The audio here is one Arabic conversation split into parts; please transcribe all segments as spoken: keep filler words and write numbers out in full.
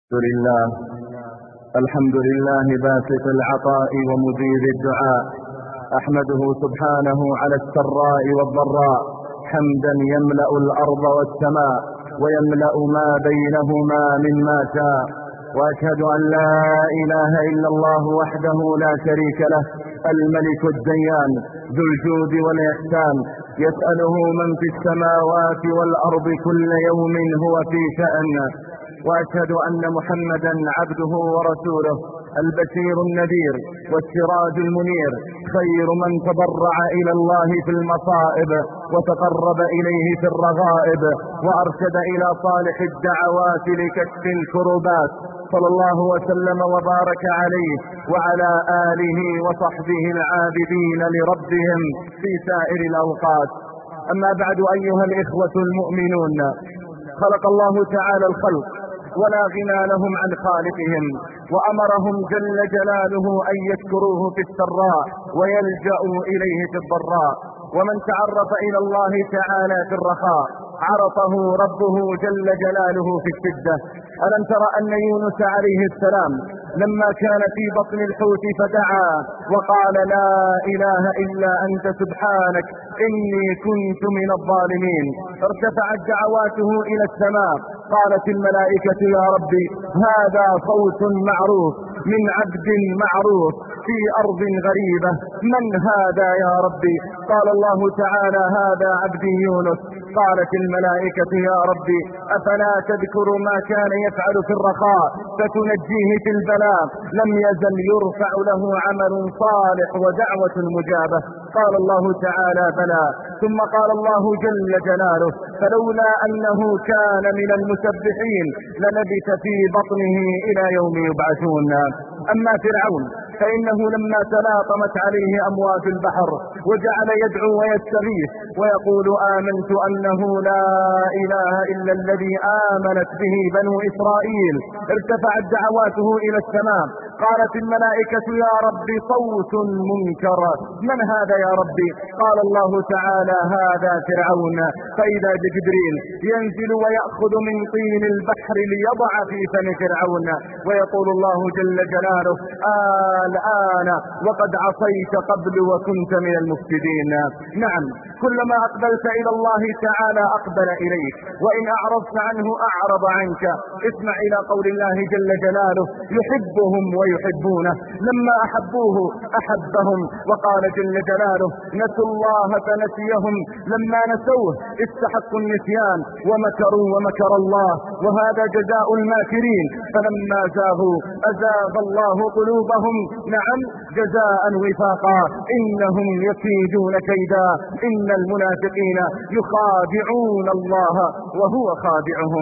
الحمد لله الحمد لله باسط العطاء ومجيب الدعاء، أحمده سبحانه على السراء والضراء حمدا يملأ الأرض والسماء ويملأ ما بينهما مما شاء، وأشهد أن لا إله إلا الله وحده لا شريك له الملك الديان ذو الجود والإحسان، يسأله من في السماوات والأرض كل يوم هو في شأن. وأشهد أن محمدا عبده ورسوله البشير النذير والسراج المنير، خير من تضرع إلى الله في المصائب وتقرب إليه في الرغائب، وأرشد إلى صالح الدعوات لكشف الكربات، صلى الله وسلم وبارك عليه وعلى آله وصحبه العابدين لربهم في سائر الأوقات. أما بعد، أيها الإخوة المؤمنون، خلق الله تعالى الخلق ولا غنى لهم عن خالقهم، وأمرهم جل جلاله أن يشكروه في السراء ويلجأوا إليه في الضراء، ومن تعرف إلى الله تعالى في الرخاء عرفه ربه جل جلاله في الشدة. ألم تر أن يونس عليه السلام لما كان في بطن الحوت فدعا وقال لا إله إلا أنت سبحانك إني كنت من الظالمين، ارتفعت دعواته إلى السماء، قالت الملائكة يا ربي هذا صوت معروف من عبد معروف في أرض غريبة، من هذا يا ربي؟ قال الله تعالى هذا عبدي يونس. قالت الملائكة يا ربي أفلا تذكر ما كان يفعل في الرخاء فتنجيه في البلاء؟ لم يزل يرفع له عمل صالح ودعوة مجابة. قال الله تعالى بلى، ثم قال الله جل جلاله فلولا أنه كان من المسبحين للبث في بطنه إلى يوم يبعثون. أما فرعون فإنه لما تلاطمت عليه أمواج البحر وجعل يدعو ويستغيث ويقول آمنت أنه لا إله إلا الذي آمنت به بنو إسرائيل، ارتفعت دعواته إلى السماء، قالت الملائكة يا ربي صوت منكر، من هذا يا ربي؟ قال الله تعالى هذا فرعون. فإذا بجبريل ينزل ويأخذ من طين البحر ليضع في فم فرعون، ويقول الله جل جلاله آه الآن وقد عصيت قبل وكنت من المفسدين. نعم، كلما أقبلت إلى الله تعالى أقبل إليك، وإن أعرضت عنه أعرض عنك. اسمع إلى قول الله جل جلاله يحبهم ويحبونه، لما أحبوه أحبهم، وقال جل جلاله نسوا الله فنسيهم، لما نسوه استحقوا النسيان ومكروا ومكر الله، وهذا جزاء الماكرين، فلما زاغوا أزاغ الله قلوبهم، نعم جزاء وفاقا، إنهم يكيدون كيدا، إن المنافقين يخادعون الله وهو خادعهم.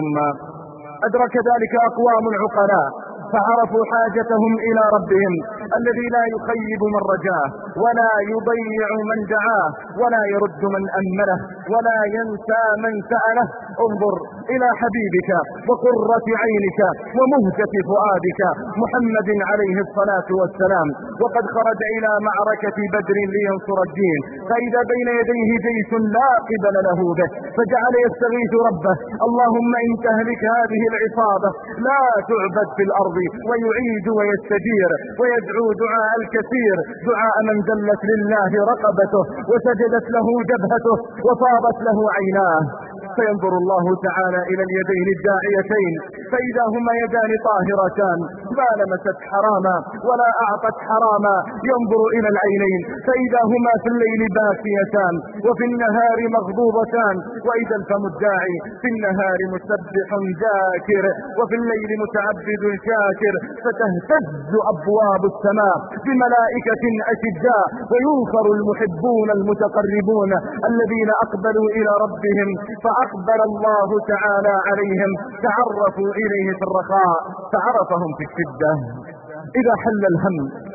أدرك ذلك أقوام عقلاء فعرفوا حاجتهم إلى ربهم الذي لا يخيب من رجاه ولا يضيع من دعاه ولا يرد من أمله ولا ينسى من سأله. انظر إلى حبيبك وقرة عينك ومهجة فؤادك محمد عليه الصلاة والسلام، وقد خرج إلى معركة بدر لينصر الدين، فإذا بين يديه جيش لا قبل له به، فجعل يستغيث ربه اللهم إن تهلك هذه العصابة لا تعبد في الأرض، ويعيد ويستجير ويدعو دعاء الكثير، دعاء من ذلت لله رقبته وسجدت له جبهته وطابت له عيناه. فينظر الله تعالى إلى اليدين الداعيتين فإذا هما يدان طاهرتان ما لمست حراما ولا أعطت حراما، ينظر إلى العينين فإذا هما في الليل باكيتان وفي النهار مغضوبتان، وإذا الفم الداعي في النهار مسبح ذاكر وفي الليل متعبد شاكر، فتهتز أبواب السماء بملائكة أشداء وينصر المحبون المتقربون الذين أقبلوا إلى ربهم، فأقبل الله تعالى عليهم، تعرفوا إليه في الرخاء فعرفهم في الشدة. إذا حل الهم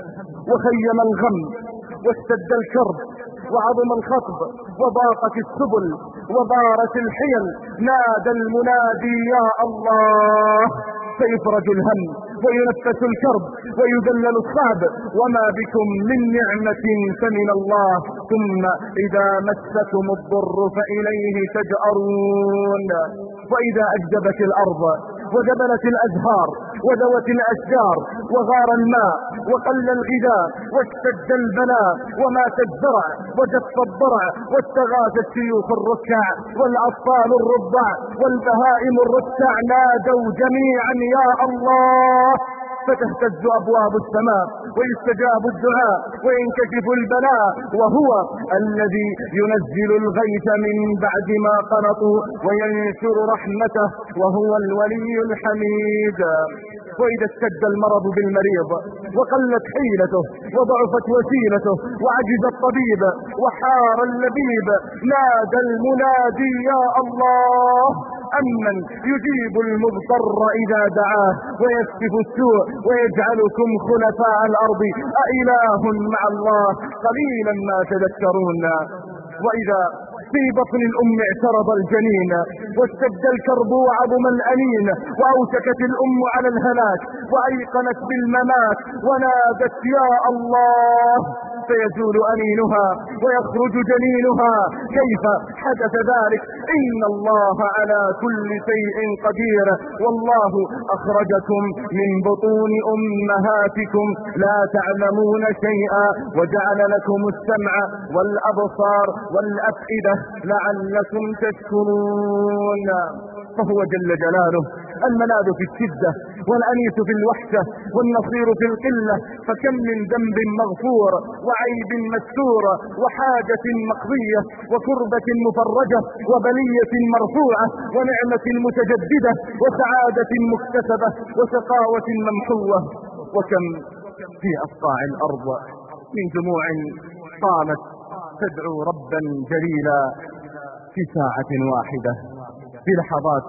وخيم الغم واشتد الكرب وعظم الخطب وضاقت السبل وضارت الحيل نادى المنادي يا الله، فيفرج الهم وينفس الكرب ويذلل الصعب، وما بكم من نعمة فمن الله، ثم إذا مسكم الضر فإليه تجأرون. وإذا أجدبت الأرض وجبلت الأزهار ودوت الأشجار وغار الماء وقل الغذاء واشتد البلاء ومات الزرع وجف الضرع واستغاث الشيوخ الركع والأطفال الرضع والبهائم الرتع نادوا جميعا يا الله، فتهتز أبواب السماء ويستجاب الدعاء وينكشف البلاء، وهو الذي ينزل الغيث من بعد ما قنطوا وينشر رحمته، وهو الولي الحميد. وإذا اشتد المرض بالمريض وقلت حيلته وضعفت وسيلته وعجز الطبيب وحار اللبيب، نادى المنادي يا الله، أمن يجيب المضطر إذا دعاه ويكشف السوء ويجعلكم خلفاء الأرض أإله مع الله قليلا ما تذكرون. وإذا في بطن الأم اعترض الجنين واشتد الكرب وعظم الأنين وأوشكت الأم على الهلاك وأيقنت بالممات ونادت يا الله، فيزول أنينها ويخرج جنينها. كيف حدث ذلك؟ إن الله على كل شيء قدير، والله أخرجكم من بطون أمهاتكم لا تعلمون شيئا وجعل لكم السمع والأبصار والأفئدة لعلكم تشكرون. فهو جل جلاله الملاذ في الشدة والأنيس في الوحشة والنصير في القلة، فكم من ذنب مغفور وعيب مستور وحاجة مقضية وكربة مفرجة وبلية مرفوعة ونعمة متجددة وسعادة مكتسبة وشقاوة ممحوة. وكم في أصقاع الأرض من جموع قامت تدعو ربا جليلا في ساعة واحدة في لحظات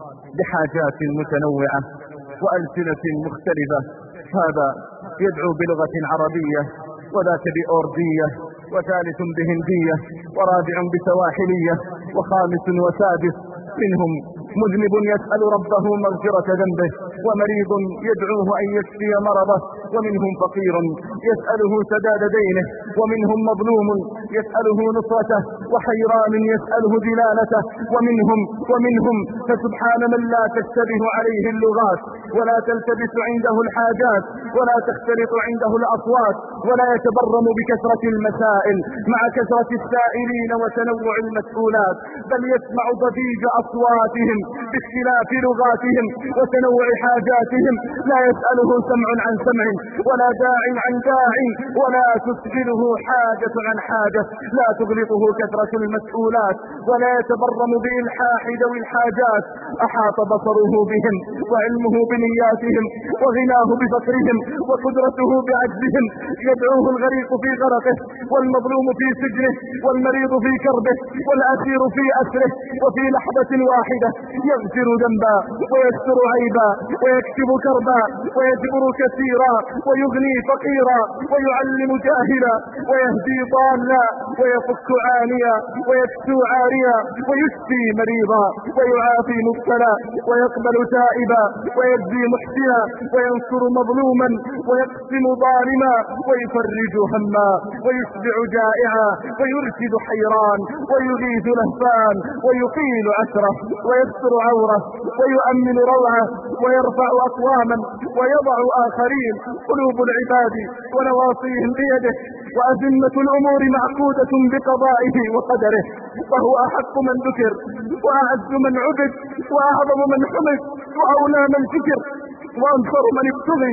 بحاجات متنوعة وألسنة مختلفة، هذا يدعو بلغة عربية وذاك بأوردية وثالث بهندية ورابع بسواحلية وخامس وسادس. منهم مذنب يسأل ربه مغفرة ذنبه ومريض يدعوه أن يشفي مرضه، ومنهم فقير يسأله سداد دينه، ومنهم مظلوم يسأله نصرته، وحيران يسأله دلالته، ومنهم ومنهم فسبحان من لا تشتبه عليه اللغات ولا تلتبس عنده الحاجات ولا تختلط عنده الأصوات ولا يتبرم بكثرة المسائل مع كثرة السائلين وتنوع المسؤولات، بل يسمع ضجيج أصواتهم باختلاف لغاتهم وتنوع حاجاتهم، لا يسأله سمع عن سمع ولا داع عن داع ولا تسجله حاجة عن حاجة، لا تغلطه كثرة المسؤولات ولا يتبرم بإلحاح ذوي الحاجات، أحاط بصره بهم وعلمه بنياتهم وغناه بفقرهم وقدرته بعجزهم، يدعوه الغريق في غرقه والمظلوم في سجنه والمريض في كربه والأسير في أسره، وفي لحظة واحدة يغفر ذنبا ويستر عيبا ويكشف كربا ويجبر كثيرا ويغني فقيرا ويعلم جاهلا ويهدي ضالا ويفك عانيا ويكسو عاريا ويشفي مريضا ويعافي مبتلا ويقبل تائبا ويجزي محسنا وينصر مظلوما ويقسم ظالما ويفرج هما ويشبع جائعا ويرشد حيران ويغيث لهفان ويقيل عسره ويستر عوره ويؤمن روعه ويرفع أقواما ويضع آخرين. قلوب العباد ونواصيهم بيده وأزمة الأمور معقودة بقضائه وقدره، فهو أحق من ذكر وأعز من عبد وأعظم من حمد وأولى من ذكر وأنصر من ابتغي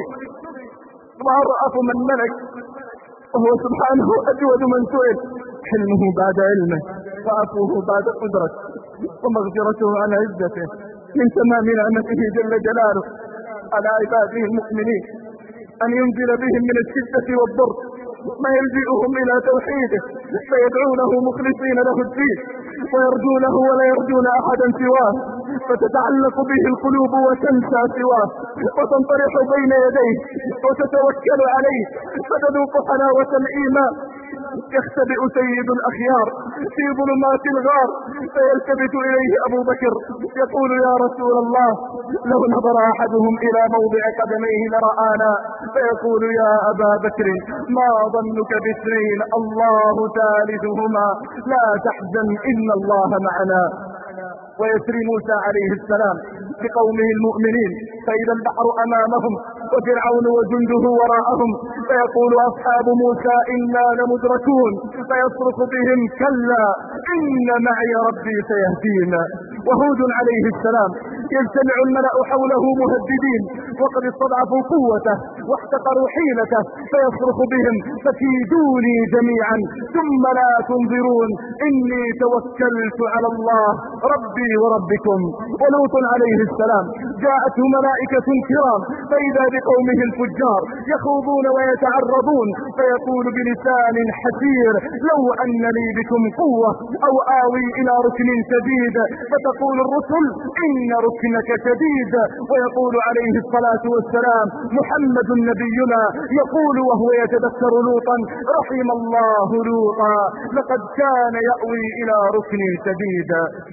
وأرأف من ملك، وهو سبحانه أجود من سئل، حلمه بعد علمه وعفوه بعد قدرته ومغفرته عن عزته من تمام نعمته جل جلاله على عباده المؤمنين أن ينزل بهم من الشدة والضر ما يلجئهم إلى توحيده فيدعونه مخلصين له الدين ويرجونه ولا يرجون أحدا سواه، فتتعلق به القلوب وتنسى سواه وتنطرح بين يديه وتتوكل عليه فتذوق حلاوة الإيمان. يختبئ سيد الأخيار في ظلمات الغار فيلتفت إليه أبو بكر يقول يا رسول الله لو نظر أحدهم إلى موضع قدميه لرآنا، فيقول يا أبا بكر ما ظنك باثنين الله ثالثهما لا تحزن إن الله معنا. ويسري موسى عليه السلام لقومه المؤمنين، فإذا البحر أمامهم وفرعون وجنده وراءهم، فيقول أصحاب موسى إنا لمدركون، فيصرخ بهم كلا إن معي ربي سيهدين. وهود عليه السلام يجتمع الملأ حوله مهددين وقد استضعفوا قوته واحتقروا حيلته، فيصرخ بهم فكيدوني جميعا ثم لا تنظرون إني توكلت على الله ربي وربكم. ولوط عليه السلام جاءته ملائكة كرام فإذا بقومه الفجار يخوضون ويتعرضون، فيقول بلسان حسير لو أن لي بكم قوة أو آوي إلى ركن شديد، فتقول الرسل إن ركنك شديد، ويقول عليه الصلاة والسلام محمد نبينا يقول وهو يتذكر لوطا رحم الله لوطا لقد كان يأوي إلى ركن شديد.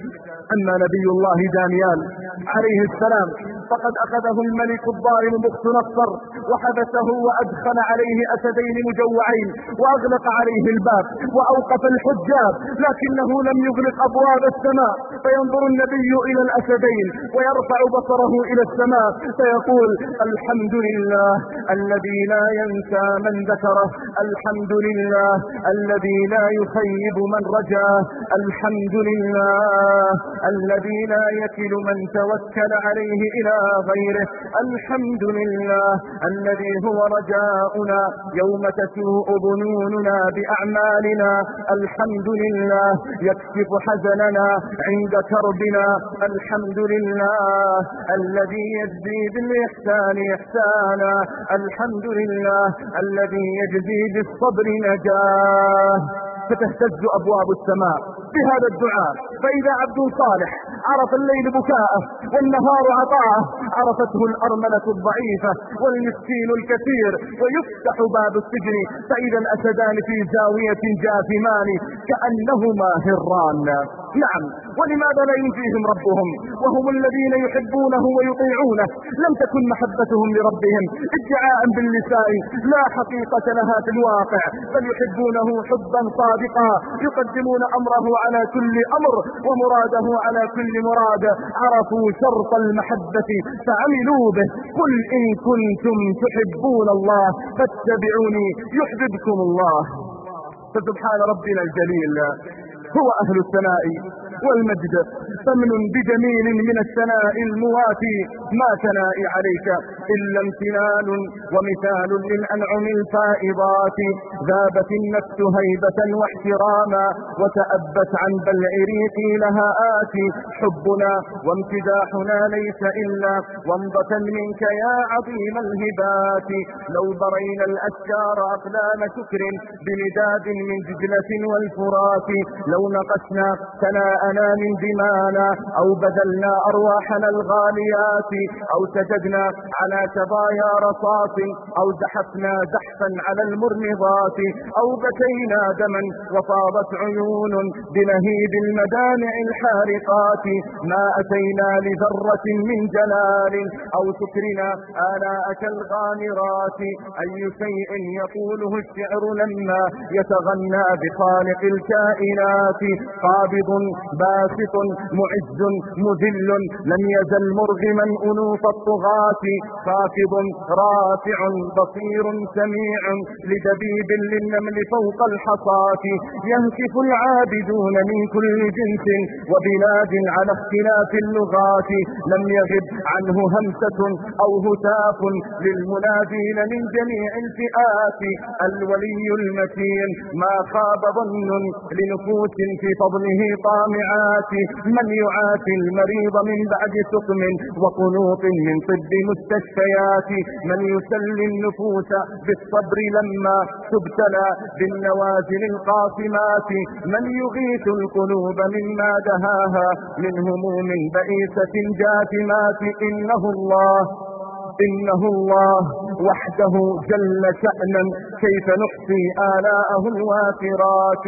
أما نبي الله دانيال عليه السلام فقد أخذه الملك الظالم بخت نصر وحبسه وأدخل عليه أسدين مجوعين وأغلق عليه الباب وأوقف الحجاب، لكنه لم يغلق أبواب السماء، فينظر النبي إلى الأسدين ويرفع بصره إلى السماء فيقول الحمد لله الذي لا ينسى من ذكره، الحمد لله الذي لا يخيب من رجاه، الحمد لله الذي لا يكل من توكل عليه إلى غيره، الحمد لله الذي هو رجاؤنا يوم تسوء ظنوننا بأعمالنا، الحمد لله يكشف حزننا عند كربنا، الحمد لله الذي يجزي بالإحسان إحسانا، الحمد لله الذي يجزي بالصبر نجاه. فتهتز أبواب السماء بهذا الدعاء، فإذا عبد صالح عرف الليل بكاءه والنهار عطاءه عرفته الأرملة الضعيفة والمسكين الكثير، ويفتح باب السجن فإذا الأسدان في زاوية جاثمان كأنهما هران. نعم، ولماذا لا ينجيهم ربهم وهم الذين يحبونه ويطيعونه؟ لم تكن محبتهم لربهم ادعاء باللسان لا حقيقة لها في الواقع، بل يحبونه حبا صادقا، يقدمون أمره على كل أمر ومراده على كل مراد، عرفوا شرط المحبة فعملوا به. قل إن كنتم تحبون الله فاتبعوني يحببكم الله. فسبحان ربنا الجليل هو أهل الثناء والمجد، فمن بجميل من الثناء المواتي ما ثنائي عليك إلا امتنان ومثال للأنعم الفائضات، ذابت النفس هيبة واحتراما وتأبت عن بلع ريقي لها آتي، حبنا وامتداحنا ليس إلا ومضة منك يا عظيم الهبات، لو برينا الأشجار أقلام شكر بمداد من دجلة والفرات، لو نقشنا ثناءنا من دمانا أو بذلنا أرواحنا الغاليات، أو سجدنا على شظايا رصاص أو زحفنا زحفا على المرمضات، أو بكينا دما وفاضت عيون بلهيب المدامع الحارقات، ما أتينا لذرة من جلال أو شكرنا آلاءك الغامرات، أي شيء يقوله الشعر لما يتغنى بخالق الكائنات، قابض باسط معز مذل لم يزل مرغما أنوف الطغاة، خافض رافع بصير سميع لدبيب للنمل فوق الحصاة، يهتف العابدون من كل جنس وبلاد على اختلاف اللغات، لم يغب عنه همسة أو هتاف للمنادين من جميع الفئات، الولي المتين ما خاب ظن لنفوس في فضله طامعات، من يعافي المريض من بعد سقم وقنوط من طب مستشفيات، من يسلي النفوس بالصبر لما تبتلى بالنوازل القاصمات، من يغيث القلوب مما دهاها من هموم بئيسة جاثمات، إنه الله إنه الله وحده جل شأنا كيف نحصي آلاءه الوافرات.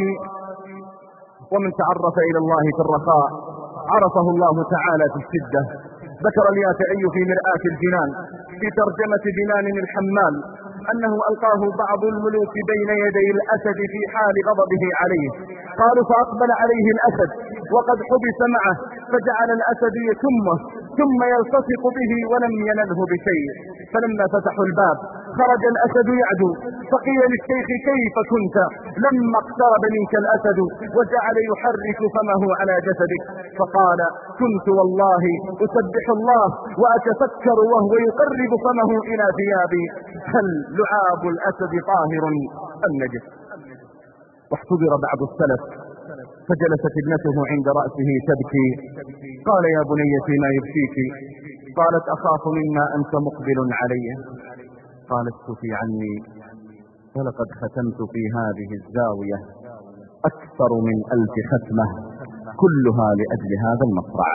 ومن تعرف إلى الله في الرخاء عرفه الله تعالى في الشدة. ذكر اليافعي في مرآة الجنان في ترجمة بنان الحمال أنه ألقاه بعض الملوك بين يدي الأسد في حال غضبه عليه، قالوا فأقبل عليه الأسد وقد حبس معه، فجعل الأسد يشمه ثم يلتصق به ولم ينله بشيء. فلما فتحوا الباب خرج الأسد يعدو، فقيل للشيخ كيف كنت لما اقترب منك الأسد وجعل يحرك فمه على جسدك؟ فقال كنت والله أسبح الله وأتفكر وهو يقرب فمه إلى ثيابي، هل لعاب الأسد طاهر أم نجس؟ واحتضر بعض السلف فجلست ابنته عند رأسه تبكي، قال يا بنيتي ما يبكيك؟ قالت أخاف مما أنت مقبل عليه. قال اسكتي عني، ولقد ختمت في هذه الزاوية أكثر من ألف ختمة كلها لأجل هذا المصرع.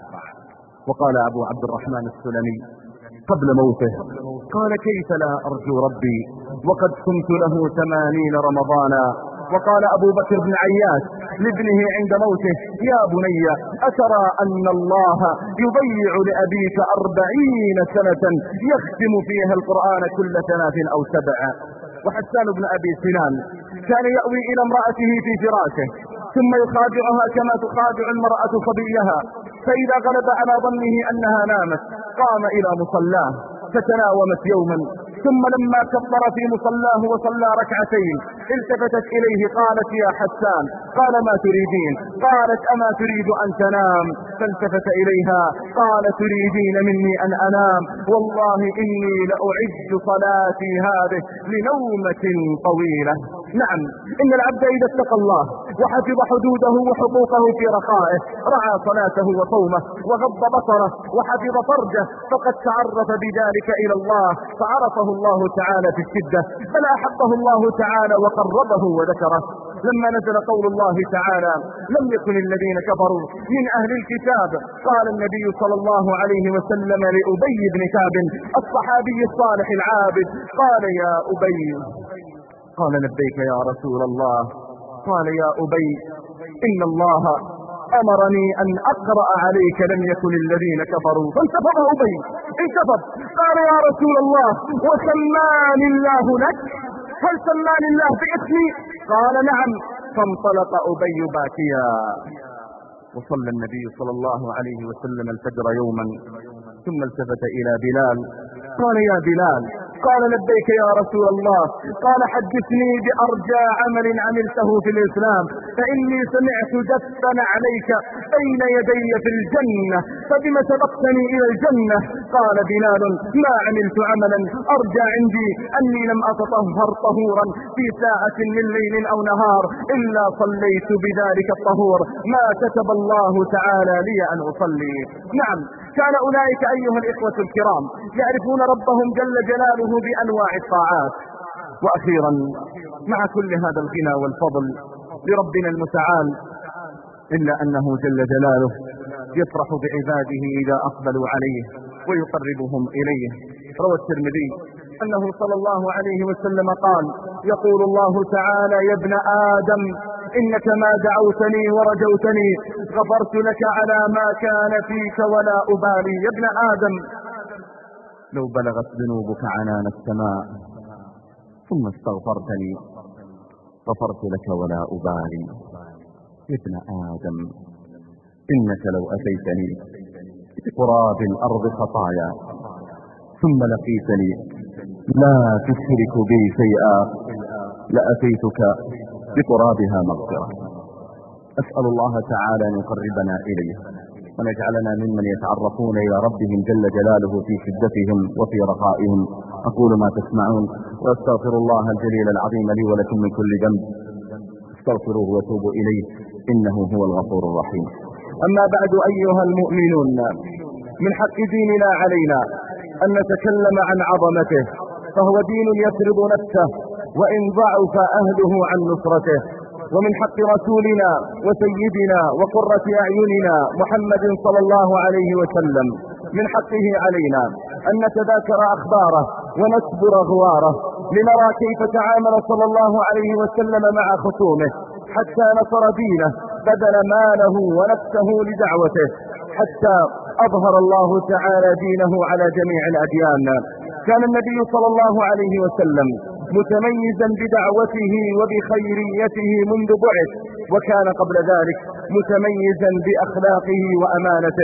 وقال أبو عبد الرحمن السلمي قبل موته، قال كيف لا أرجو ربي وقد كنت له ثمانين رمضانا. وقال أبو بكر بن عياش لابنه عند موته يا بني أترى أن الله يضيع لأبيك أربعين سنة يختم فيها القرآن كل ثلاث أو سبع. وحسان بن أبي سنان كان يأوي إلى امرأته في فراشه ثم يخادعها كما تخادع المرأة صبيها، فإذا غلب على ظنه أنها نامت قام إلى مصلاه فتناومت يوما، ثم لما كبر في مصلاه وصلى ركعتين التفتت إليه قالت يا حسان، قال ما تريدين؟ قالت أما تريد أن تنام؟ فالتفت إليها قال تريدين مني أن أنام؟ والله إني لأعد صلاتي هذه لنومة طويلة. نعم، إن العبد إذا اتقى الله وحفظ حدوده وحقوقه في رخائه رعى صلاته وصومه وغض بصره وحفظ فرجه فقد تعرف بذلك إلى الله فعرفه الله تعالى في الشدة، بل أحبه الله تعالى وقربه وذكره. لما نزل قول الله تعالى لم يكن الذين كفروا من أهل الكتاب، قال النبي صلى الله عليه وسلم لأبي بن كعب الصحابي الصالح العابد، قال يا أبي، قال لبيك يا رسول الله، قال يا أبي إن الله أمرني أن أقرأ عليك لم يكن الذين كفروا. فانتفض أبي انتفض، قال يا رسول الله وسماني الله لك؟ هل سماني الله باسمي؟ قال نعم. فانطلق أبي باكيا. وصلى النبي صلى الله عليه وسلم الفجر يوما ثم التفت إلى بلال قال يا بلال، قال لبيك يا رسول الله، قال حدثني بأرجى عمل عملته في الإسلام فإني سمعت دفن عليك بين يدي في الجنة فبما سبقتني إلى الجنة؟ قال بلال ما عملت عملا أرجى عندي أني لم أتطهر طهورا في ساعة من ليل أو نهار إلا صليت بذلك الطهور ما كتب الله تعالى لي أن أصلي. نعم، كان أولئك أيها الإخوة الكرام يعرفون ربهم جل جلاله بأنواع الطاعات. وأخيرا مع كل هذا الغنى والفضل لربنا المتعال إلا أنه جل جلاله يفرح بعباده إذا أقبلوا عليه ويقربهم إليه. روى الترمذي أنه صلى الله عليه وسلم قال يقول الله تعالى يا ابن آدم إنك ما دعوتني ورجوتني غفرت لك على ما كان فيك ولا أبالي. يا ابن آدم لو بلغت ذنوبك عنان السماء ثم استغفرتني غفرت لك ولا أبالي. يا ابن آدم إنك لو أتيتني بقراب الأرض خطايا ثم لقيتني لا تشرك بي شيئا لأتيتك بقرابها مغفرة. أسأل الله تعالى أن يقربنا إليه ونجعلنا ممن يتعرفون إلى ربهم جل جلاله في شدتهم وفي رخائهم. أقول ما تسمعون وأستغفر الله الجليل العظيم لي ولكم من كل ذنب استغفروه وتوبوا إليه إنه هو الغفور الرحيم. أما بعد أيها المؤمنون، من حق ديننا علينا أن نتكلم عن عظمته، فهو دين يفرض نفسه وإن ضعف أهله عن نصرته. ومن حق رسولنا وسيدنا وقرة أعيننا محمد صلى الله عليه وسلم من حقه علينا أن نتذاكر أخباره ونسبر غواره لنرى كيف تعامل صلى الله عليه وسلم مع خصومه حتى نصر دينه بذل ماله ونفسه لدعوته حتى أظهر الله تعالى دينه على جميع الأديان. كان النبي صلى الله عليه وسلم متميزا بدعوته وبخيريته منذ بعث، وكان قبل ذلك متميزا بأخلاقه وأمانته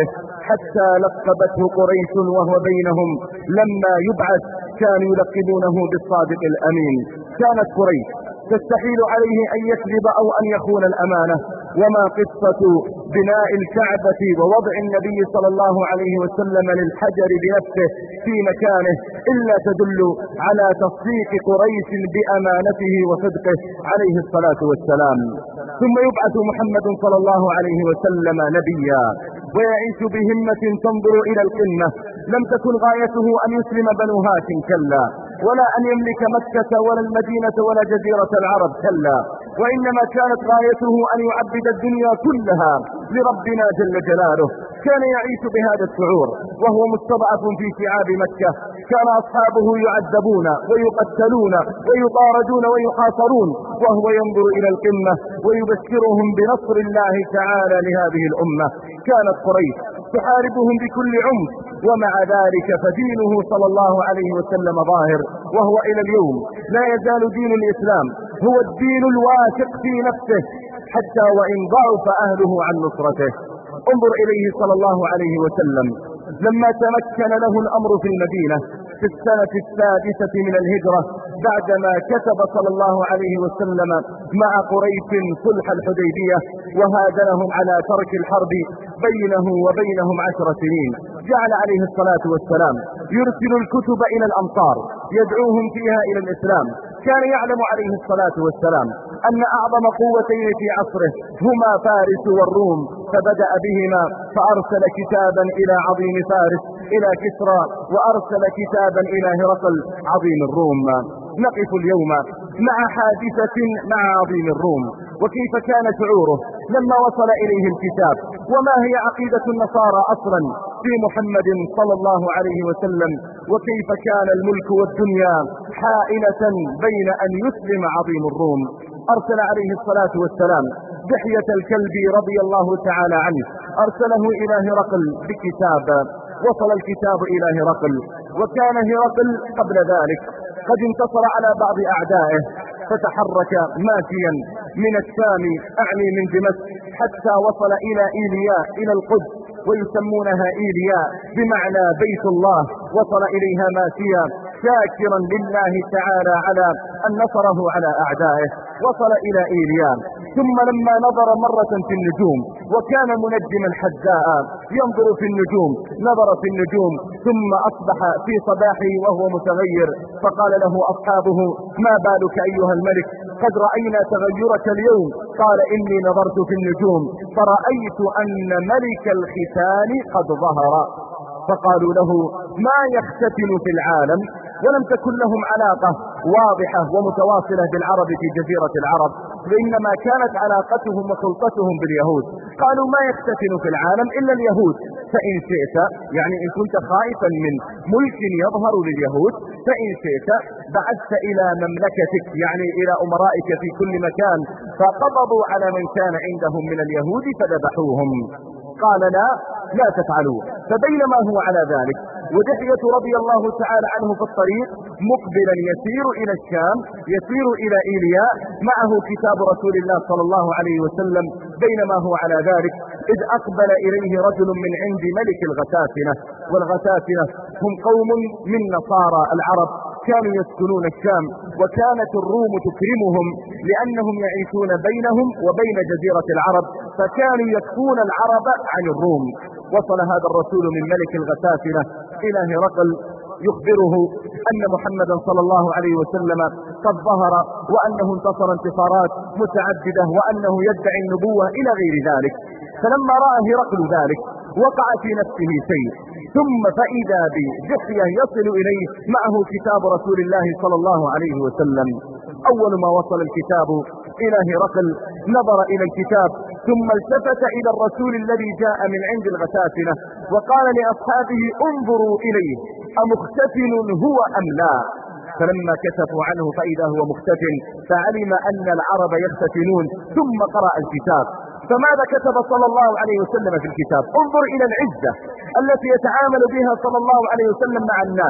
حتى لقبته قريش وهو بينهم لما يبعث كانوا يلقبونه بالصادق الأمين. كانت قريش تستحيل عليه أن يكذب أو أن يخون الأمانة. وما قصة بناء الكعبة ووضع النبي صلى الله عليه وسلم للحجر بنفسه في مكانه إلا تدل على تصديق قريش بأمانته وصدقه عليه الصلاة والسلام. ثم يبعث محمد صلى الله عليه وسلم نبيا ويعيش بهمة تنظر إلى القمة. لم تكن غايته أن يسلم بنو هاشم، كلا، ولا أن يملك مكة ولا المدينة ولا جزيرة العرب، كلا، وإنما كانت غايته أن يعبد الدنيا كلها لربنا جل جلاله. كان يعيش بهذا الشعور وهو مستضعف في شعاب مكة. كان أصحابه يعذبون ويقتلون ويطاردون ويحاصرون وهو ينظر إلى القمة ويبشرهم بنصر الله تعالى لهذه الأمة. كانت قريش تحاربهم بكل عنف، ومع ذلك فدينه صلى الله عليه وسلم ظاهر، وهو إلى اليوم لا يزال دين الإسلام هو الدين الواثق في نفسه حتى وإن ضعف أهله عن نصرته. انظر إليه صلى الله عليه وسلم لما تمكن له الأمر في المدينة في السنة السادسة من الهجرة، بعدما كتب صلى الله عليه وسلم مع قريش صلح الحديبية وهادنهم على ترك الحرب بينه وبينهم عشر سنين. جعل عليه الصلاة والسلام يرسل الكتب إلى الأمصار يدعوهم فيها إلى الإسلام. كان يعلم عليه الصلاة والسلام أن أعظم قوتين في عصره هما فارس والروم، فبدأ بهما فأرسل كتابا إلى عظيم فارس إلى كسرى، وأرسل كتابا إلى هرقل عظيم الروم. نقف اليوم مع حادثة مع عظيم الروم، وكيف كان شعوره لما وصل إليه الكتاب، وما هي عقيدة النصارى أصلا في محمد صلى الله عليه وسلم، وكيف كان الملك والدنيا حائلة بين أن يسلم عظيم الروم. أرسل عليه الصلاة والسلام دحية الكلب رضي الله تعالى عنه، أرسله إلى هرقل بكتاب. وصل الكتاب إلى هرقل، وكان هرقل قبل ذلك قد انتصر على بعض أعدائه، فتحرك ماشيا من الشام أعني من دمشق حتى وصل إلى إيلياء إلى القدس، ويسمونها إيلياء بمعنى بيت الله. وصل إليها ماشيا شاكرا لله تعالى على أن نصره على أعدائه. وصل إلى إيلياء، ثم لما نظر مرة في النجوم، وكان منجما حذاء ينظر في النجوم، نظر في النجوم ثم أصبح في صباحه وهو متغير، فقال له أصحابه: ما بالك أيها الملك؟ قد رأينا تغيرك اليوم. قال: إني نظرت في النجوم فرأيت أن ملك الختان قد ظهر. فقالوا له: ما يختتن في العالم؟ ولم تكن لهم علاقة واضحة ومتواصلة بالعرب في جزيرة العرب، وإنما كانت علاقتهم وسلطتهم باليهود. قالوا: ما يختتن في العالم إلا اليهود، فإن شئت، يعني إن كنت خائفا من ملك يظهر لليهود، فإن شئت بعثت إلى مملكتك، يعني إلى أمرائك في كل مكان، فقبضوا على من كان عندهم من اليهود فذبحوهم. قال: لا لا تفعلوا. فبينما هو على ذلك ودحية رضي الله تعالى عنه في الطريق مقبلا يسير إلى الشام، يسير إلى إيلياء، معه كتاب رسول الله صلى الله عليه وسلم. بينما هو على ذلك إذ أقبل إليه رجل من عند ملك الغساسنة، والغساسنة هم قوم من نصارى العرب كانوا يسكنون الشام، وكانت الروم تكرمهم لأنهم يعيشون بينهم وبين جزيرة العرب، فكانوا يكفون العرب عن الروم. وصل هذا الرسول من ملك الغساسنة إلى هرقل يخبره أن محمدا صلى الله عليه وسلم قد ظهر، وأنه انتصر انتصارات متعددة، وأنه يدعي النبوة إلى غير ذلك. فلما رأى هرقل ذلك وقع في نفسه شيء، ثم فإذا بدحية يصل إليه معه كتاب رسول الله صلى الله عليه وسلم. أول ما وصل الكتاب إلى هرقل نظر إلى الكتاب، ثم التفت إلى الرسول الذي جاء من عند الغساسنة وقال لأصحابه: انظروا إليه أمختتن هو أم لا؟ فلما كشفوا عنه فإذا هو مختتن، فعلم أن العرب يختتنون، ثم قرأ الكتاب. فماذا كتب صلى الله عليه وسلم في الكتاب؟ انظر إلى العزة التي يتعامل بها صلى الله عليه وسلم مع الناس.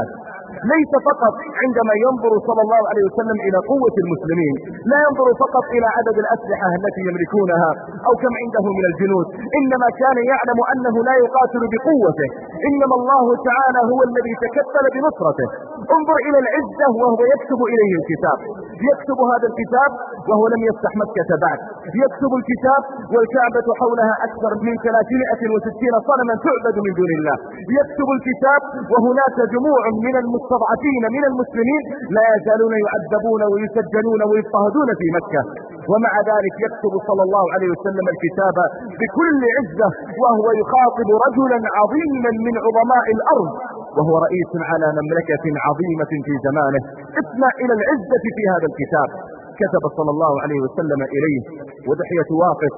ليس فقط عندما ينظر صلى الله عليه وسلم إلى قوة المسلمين، لا ينظر فقط إلى عدد الأسلحة التي يملكونها أو كم عنده من الجنود، إنما كان يعلم أنه لا يقاتل بقوته، إنما الله تعالى هو الذي تكفل بنصرته. انظر إلى العزة وهو يكتب إليه الكتاب، يكتب هذا الكتاب وهو لم يفتح مكة بعد، يكتب الكتاب والكعبة حولها أكثر من ثلاثمائة وستين صنما تعبد من دون الله، يكتب الكتاب وهناك جموع من المستضعفين من المسلمين لا يزالون يعذبون ويسجنون ويضطهدون في مكة، ومع ذلك يكتب صلى الله عليه وسلم الكتاب بكل عزة وهو يخاطب رجلا عظيما من عظماء الأرض وهو رئيس على مملكة عظيمة في زمانه. اسمع إلى العزة في هذا الكتاب. كتب صلى الله عليه وسلم إليه ودحية واقف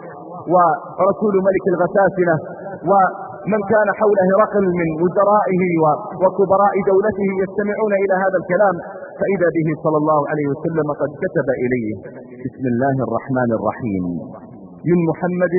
ورسول ملك الغساسنة ومن كان حول هرقل من وزرائه وكبراء دولته يستمعون إلى هذا الكلام، فإذا به صلى الله عليه وسلم قد كتب إليه: بسم الله الرحمن الرحيم، من محمد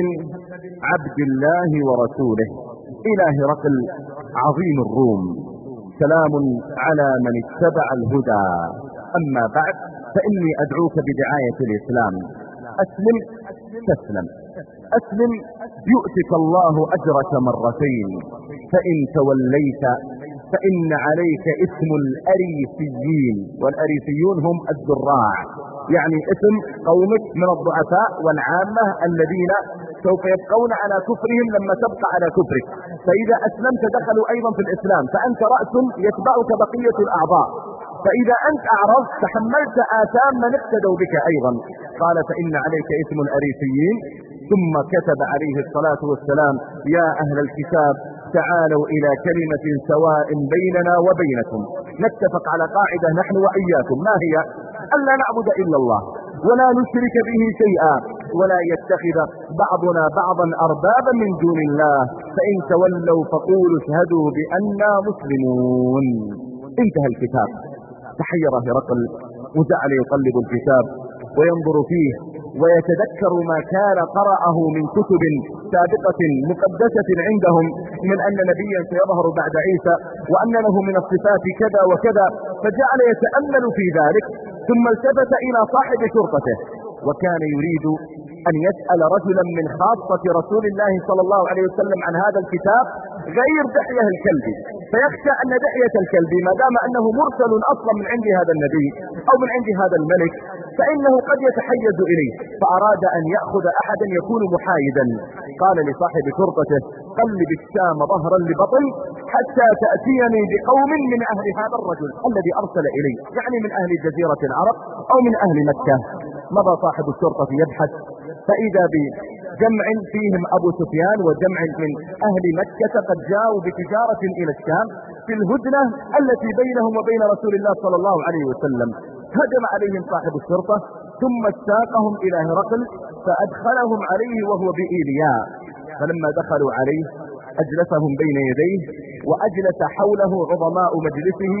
عبد الله ورسوله إلى هرقل عظيم الروم، سلام على من اتبع الهدى، أما بعد فإني أدعوك بدعاية الإسلام، أسلم تسلم، أسلم يؤتك الله أجرك مرتين، فإن توليت فإن عليك اسم الأريسيين، والأريسيون هم الزراع، يعني اسم قومك من الضعفاء والعامة الذين سوف يبقون على كفرهم لما تبقى على كفرك، فإذا أسلمت دخلوا أيضا في الإسلام، فأنت رأس يتبعك بقية الأعضاء، فإذا أنت أعرض تحملت آثام من اقتدوا بك أيضا. قال: فإن عليك اسم الأريسيين. ثم كتب عليه الصلاة والسلام: يا أهل الكتاب تعالوا إلى كلمة سواء بيننا وبينكم، نتفق على قاعدة نحن وإياكم، ما هي؟ ألا نعبد إلا الله ولا نشرك به شيئا ولا يتخذ بعضنا بعضا أربابا من دون الله، فإن تولوا فقولوا اشهدوا بأننا مسلمون. انتهى الكتاب. تحير هرقل وجعل يقلب الكتاب وينظر فيه ويتذكر ما كان قرأه من كتب سابقة مقدسة عندهم من أن نبيا سيظهر بعد عيسى وأن له من الصفات كذا وكذا، فجعل يتأمل في ذلك، ثم التفت إلى صاحب شرطته وكان يريد أن يسأل رجلا من خاصة رسول الله صلى الله عليه وسلم عن هذا الكتاب غير دحية الكلبي، فيخشى أن دحية الكلبي ما دام أنه مرسل أصلا من عند هذا النبي أو من عند هذا الملك فإنه قد يتحيز إليه، فأراد أن يأخذ أحدا يكون محايدا. قال لصاحب شرطته: قلب الشام ظهرا لبطن حتى تأتيني بقوم من أهل هذا الرجل الذي أرسل إلي، يعني من أهل جزيرة العرب أو من أهل مكة. مضى صاحب الشرطة يبحث، فإذا بجمع فيهم أبو سفيان وجمع من أهل مكة قد جاءوا بتجارة إلى الشام في الهدنة التي بينهم وبين رسول الله صلى الله عليه وسلم. هجم عليهم صاحب الشرطة ثم استاقهم إلى هرقل فأدخلهم عليه وهو بإيلياء، فلما دخلوا عليه أجلسهم بين يديه وأجلس حوله عظماء مجلسه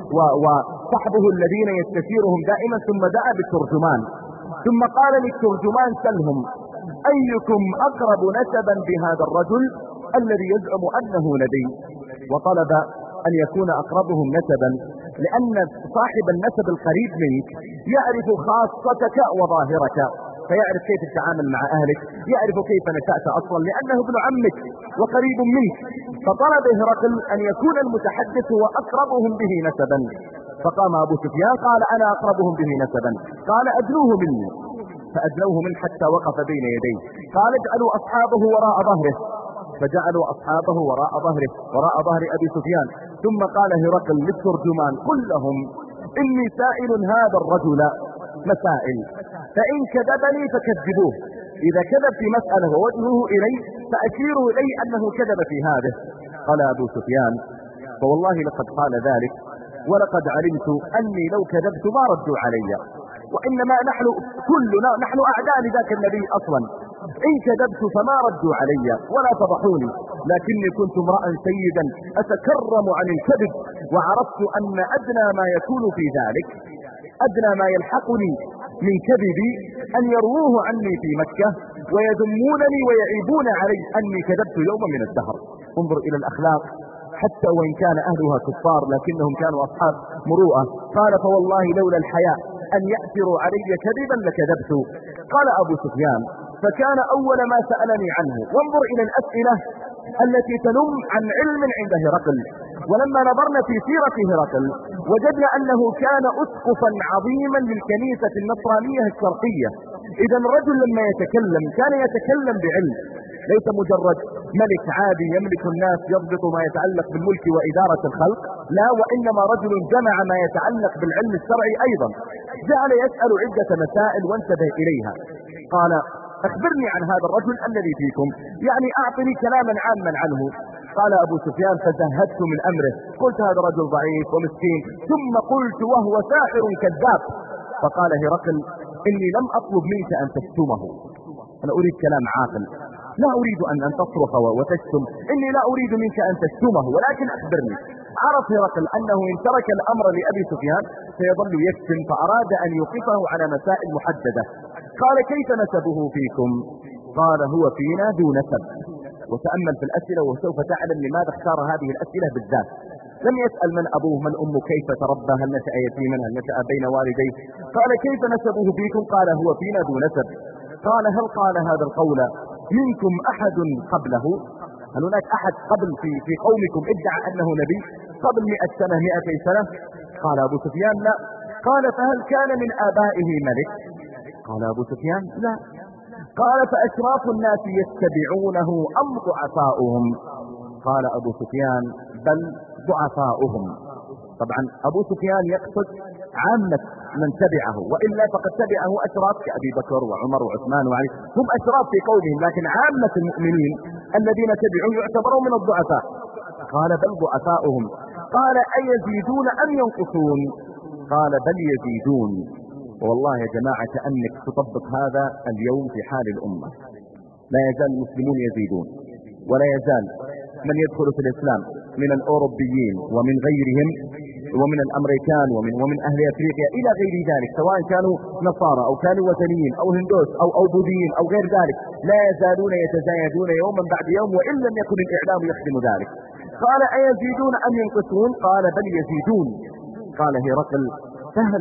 وصحبه الذين يستشيرهم دائما، ثم دعا بالترجمان ثم قال للترجمان: سلهم أيكم أقرب نسبا بهذا الرجل الذي يزعم أنه نبي، وطلب أن يكون أقربهم نسبا لأن صاحب النسب القريب منك يعرف خاصتك وظاهرك، فيعرف كيف تتعامل مع أهلك، يعرف كيف نشأت أصلا لأنه ابن عمك وقريب منك. فطلب هرقل أن يكون المتحدث هو أقربهم به نسبا، فقام أبو سفيان قال: أنا أقربهم به نسبا. قال: أدنوه مني، فأدنوه منه حتى وقف بين يديه. قال: اجعلوا أصحابه وراء ظهره، فجعلوا أصحابه وراء ظهره وراء ظهر أبي سفيان. ثم قال هرقل للترجمان: قل لهم إني سائل هذا الرجل مسائل، فإن كذبني فكذبوه، إذا كذب في مسألة ووجهه إلي فأشيروا إلي أنه كذب في هذا. قال أبو سفيان: فوالله لقد قال ذلك، ولقد علمت أني لو كذبت ما ردوا علي، وإنما نحن كلنا نحن أعداء لذاك النبي أصلا، إن كذبت فما ردوا علي ولا فضحوني، لكني كنت امرأ سيدا أتكرم عن الكذب، وعرفت أن أدنى ما يكون في ذلك، أدنى ما يلحقني من كذبي أن يرووه عني في مكة ويذمونني ويعيبون علي أني كذبت يوما من الدهر. انظر إلى الأخلاق حتى وإن كان أهلها كفار لكنهم كانوا أصحاب مروءة. قال فوالله لولا الحياء أن يأثروا علي كذبا لكذبت. قال أبو سفيان فكان أول ما سألني عنه. وانظر إلى الأسئلة التي تنم عن علم عند هرقل. ولما نظرنا في سيرة هرقل وجدنا أنه كان أسقفا عظيما للكنيسة النصرانية الشرقية. إذا الرجل لما يتكلم كان يتكلم بعلم، ليس مجرد ملك عادي يملك الناس يضبط ما يتعلق بالملك وإدارة الخلق، لا، وإنما رجل جمع ما يتعلق بالعلم الشرعي أيضا. جعل يسأل عدة مسائل وانتبه إليها. قال أخبرني عن هذا الرجل الذي فيكم، يعني أعطني كلاما عاما عنه. قال أبو سفيان فزهدت من أمره، قلت هذا رجل ضعيف ومسكين، ثم قلت وهو ساحر كذاب. فقال هرقل إني لم أطلب منك أن تشتمه، أنا أريد كلام عاقل، لا أريد أن أن تصرخ وتشتم، إني لا أريد منك أن تشتمه ولكن أخبرني. عرف هرقل أنه إن ترك الأمر لأبي سفيان سيظل يشتم، فأراد أن يوقفه على مسائل محددة. قال كيف نسبه فيكم؟ قال هو فينا ذو نسب. وتأمل في الأسئلة وسوف تعلم لماذا اختار هذه الأسئلة بالذات. لم يسأل من أبوه من أمه كيف تربى، هل نشأ يتيما، هل نشأ بين والديه. قال كيف نسبه فيكم؟ قال هو فينا ذو نسب. قال هل قال هذا القول منكم أحد قبله؟ هل هناك أحد قبل في, في قومكم ادعى أنه نبي قبل مئة سنة مئتي سنة؟ قال أبو سفيان لا. قال فهل كان من آبائه ملك؟ قال أبو سفيان لا. قال فأشراف الناس يتبعونه أم ضعفاؤهم؟ قال أبو سفيان بل ضعفاؤهم. طبعا أبو سفيان يقصد عامة من تبعه، وإلا فقد تبعه أشراف كأبي بكر وعمر وعثمان وعلي، هم أشراف في قولهم، لكن عامة المؤمنين الذين تبعوا يعتبرون من الضعفاء. قال بل ضعفاؤهم. قال أيزيدون أم ينقصون؟ قال بل يزيدون. والله يا جماعة كأنك تطبق هذا اليوم في حال الأمة، لا يزال المسلمون يزيدون، ولا يزال من يدخل في الإسلام من الأوروبيين ومن غيرهم ومن الأمريكان ومن, ومن أهل أفريقيا إلى غير ذلك، سواء كانوا نصارى أو كانوا وثنيين أو هندوس أو, أو بوذيين أو غير ذلك، لا يزالون يتزايدون يوما بعد يوم، وإن لم يكن الإعلام يخدم ذلك. قال أيزيدون أم ينقصون؟ قال بل يزيدون. قال هرقل فهل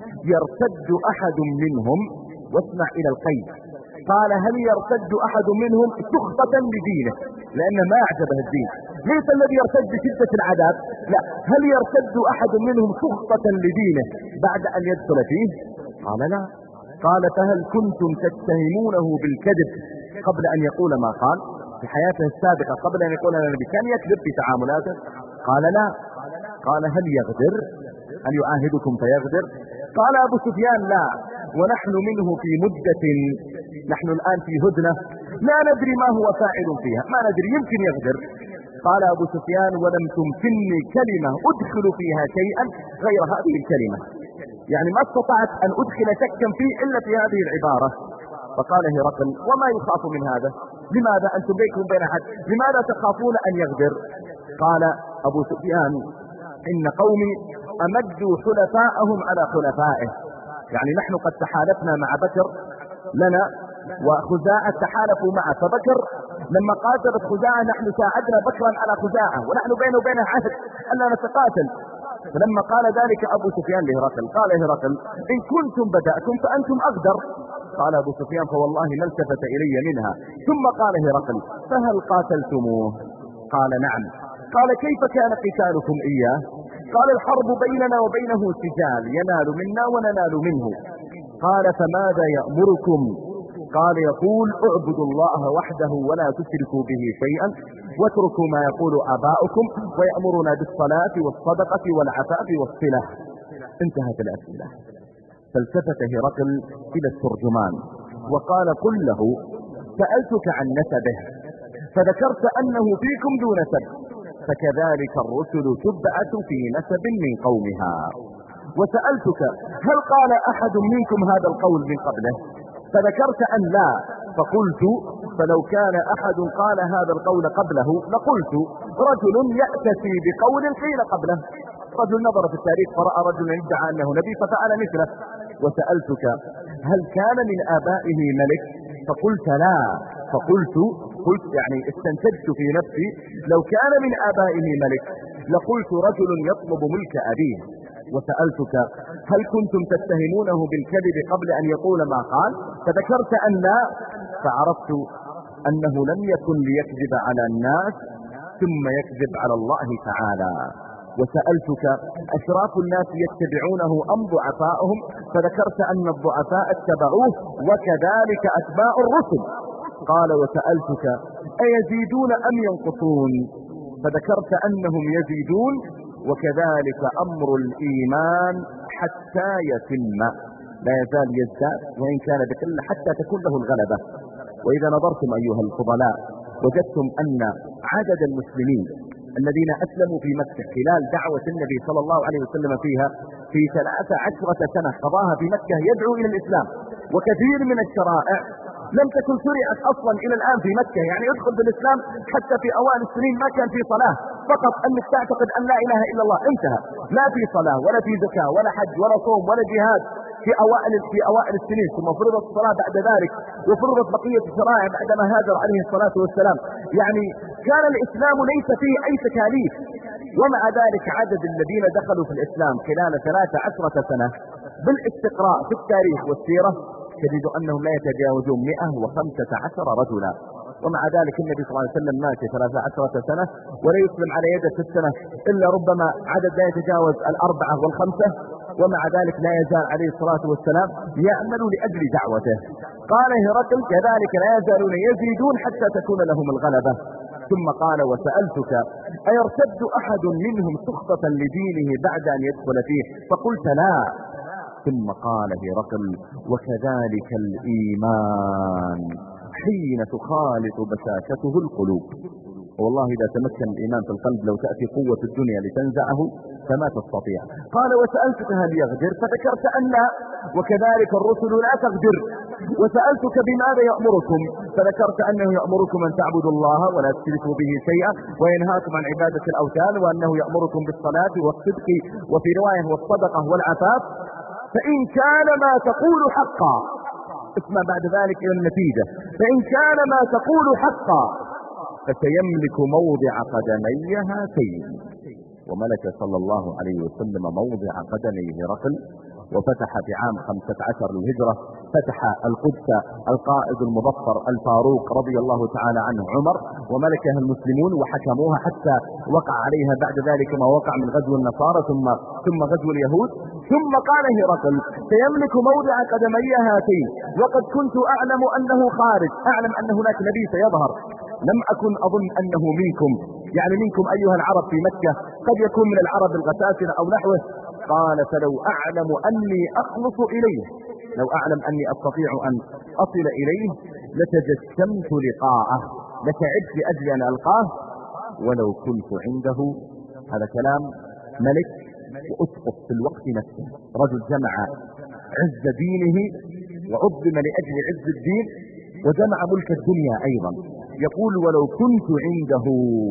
يرتد أحد منهم؟ واسمع إلى القيد. قال هل يرتد أحد منهم سخطة لدينه، لأن ما أعجبه الدين، ليس الذي يرتد بشدة العذاب، لا، هل يرتد أحد منهم سخطة لدينه بعد أن يدخل فيه؟ قال لا. قال فهل كنتم تتهمونه بالكذب قبل أن يقول ما قال في حياته السابقة؟ قبل أن يقول أنا نبي كان يكذب في تعاملاته؟ قال لا. قال هل يغدر؟ هل يعاهدكم فيغدر؟ قال أبو سفيان لا، ونحن منه في مدة، نحن الآن في هدنة لا ندري ما هو فاعل فيها، ما ندري يمكن يغدر. قال أبو سفيان ولم تمكنني كلمة أدخل فيها شيئا غير هذه الكلمة، يعني ما استطعت أن أدخل شكا فيه إلا في هذه العبارة. فقال هرقل وما يخاف من هذا؟ لماذا أنتم بينكم بين أحد؟ لماذا تخافون أن يغدر؟ قال أبو سفيان إن قومي أمدوا حلفاءهم على خلفائه، يعني نحن قد تحالفنا مع بكر لنا وخزاعة تحالفوا معه، فبكر لما قاتلت خزاعة نحن ساعدنا بكرا على خزاعة، ونحن بينه وبينه عهد أننا نتقاتل. فلما قال ذلك أبو سفيان لهرقل قال هرقل إن كنتم بدأتم فأنتم أغدر. قال أبو سفيان فوالله ما التفت إلي منها. ثم قال هرقل فهل قاتلتموه؟ قال نعم. قال كيف كان قتالكم إياه؟ قال الحرب بيننا وبينه سجال، ينال منا وننال منه. قال فماذا يأمركم؟ قال يقول اعبدوا الله وحده ولا تشركوا به شيئا واتركوا ما يقول آباؤكم ويأمرنا بالصلاة والصدقة والعفاف والصلة. انتهت الأسئلة. فالتفت هرقل إلى الترجمان وقال قل له سألتك عن نسبه فذكرت أنه فيكم ذو نسب، فكذلك الرسل تبعث في نسب من قومها. وسألتك هل قال أحد منكم هذا القول من قبله؟ فذكرت أن لا، فقلت فلو كان أحد قال هذا القول قبله لقلت رجل يأتي بقول قيل قبله، رجل نظر في التاريخ فرأى رجلا يدعى أنه نبي ففعل مثله. وسألتك هل كان من آبائه ملك؟ فقلت لا، فقلت قلت يعني استنتجت في نفسي لو كان من آبائه ملك لقلت رجل يطلب ملك أبيه. وسألتك هل كنتم تتهمونه بالكذب قبل أن يقول ما قال؟ فذكرت أن لا، فعرفت أنه لم يكن ليكذب على الناس ثم يكذب على الله تعالى. وسألتك أشراف الناس يتبعونه أم ضعفاؤهم؟ فذكرت أن الضعفاء اتبعوه وكذلك أتباع الرسل. قال وسألتك أيزيدون أم ينقصون؟ فذكرت أنهم يزيدون وكذلك أمر الإيمان حتى يتم، لا يزال يزداد وإن كان بكل حتى تكون له الغلبة. وإذا نظرتم أيها الفضلاء وجدتم أن عدد المسلمين الذين أسلموا في مكة خلال دعوة النبي صلى الله عليه وسلم فيها في ثلاث عشرة سنة قضاها في مكة يدعو إلى الإسلام، وكثير من الشرائع لم تكن شرعت أصلا إلى الآن في مكة. يعني ادخل بالإسلام حتى في أوائل السنين ما كان في صلاة، فقط أنك تعتقد أن لا إله إلا الله انتهى، لا في صلاة ولا في زكاة ولا حج ولا صوم ولا جهاد في أوائل في أوائل السنين. ثم فرضت الصلاة بعد ذلك وفرضت بقية الشرائع بعدما هاجر عليه الصلاة والسلام. يعني كان الإسلام ليس فيه أي تكاليف، ومع ذلك عدد الذين دخلوا في الإسلام خلال ثلاث عشرة سنة بالاستقراء في التاريخ والسيرة تجد أنهم لا يتجاوزون مئة وخمسة عشر رجلا. ومع ذلك النبي صلى الله عليه وسلم مات ثلاث عشرة سنة ولا يسلم على يده في السنة إلا ربما عدد لا يتجاوز الأربعة والخمسة، ومع ذلك لا يزال عليه الصلاة والسلام يعمل لأجل دعوته. قال هرقل كذلك لا يزالون يزيدون حتى تكون لهم الغلبة. ثم قال وسألتك أيرتد أحد منهم سخطة لدينه بعد أن يدخل فيه؟ فقلت لا. ثم قال هرقل وكذلك الإيمان حين تخالط بشاشته القلوب. والله إذا تمكن الإيمان في القلب لو تأتي قوة الدنيا لتنزعه فما تستطيع. قال وسألتك هل يغدر؟ فذكرت أن لا، وكذلك الرسل لا تغدر. وسألتك بماذا يأمركم؟ فذكرت أنه يأمركم أن تعبدوا الله ولا تشركوا به شيئا وينهاكم عن عبادة الأوثان، وأنه يأمركم بالصلاة والصدق وفي رواية والصدقة والعفاف. فإن كان ما تقول حقا، اسمع بعد ذلك إلى النتيجة، فإن كان ما تقول حقا فسيملك موضع قدمي هاتين. وملك صلى الله عليه وسلم موضع قدمي هرقل، وفتح في عام خمسة عشر للهجرة فتح القدس القائد المظفر الفاروق رضي الله تعالى عنه عمر، وملكها المسلمون وحكموها حتى وقع عليها بعد ذلك ما وقع من غزو النصارى ثم ثم غزو اليهود. ثم قال هرقل سيملك موضع قدمي هاتين، وقد كنت أعلم أنه خارج، أعلم أن هناك نبي سيظهر، لم أكن أظن أنه منكم، يعني منكم أيها العرب في مكة، قد يكون من العرب الغساسنة أو نحوه. قال فلو أعلم أني أخلص إليه، لو أعلم أني أستطيع أن أصل إليه لتجسمت لقاءه، لتعبت لأجل أن ألقاه ولو كنت عنده. هذا كلام ملك وأسقط في الوقت نفسه، رجل جمع عز دينه وعظم لأجل عز الدين وجمع ملك الدنيا أيضا. يقول ولو كنت عنده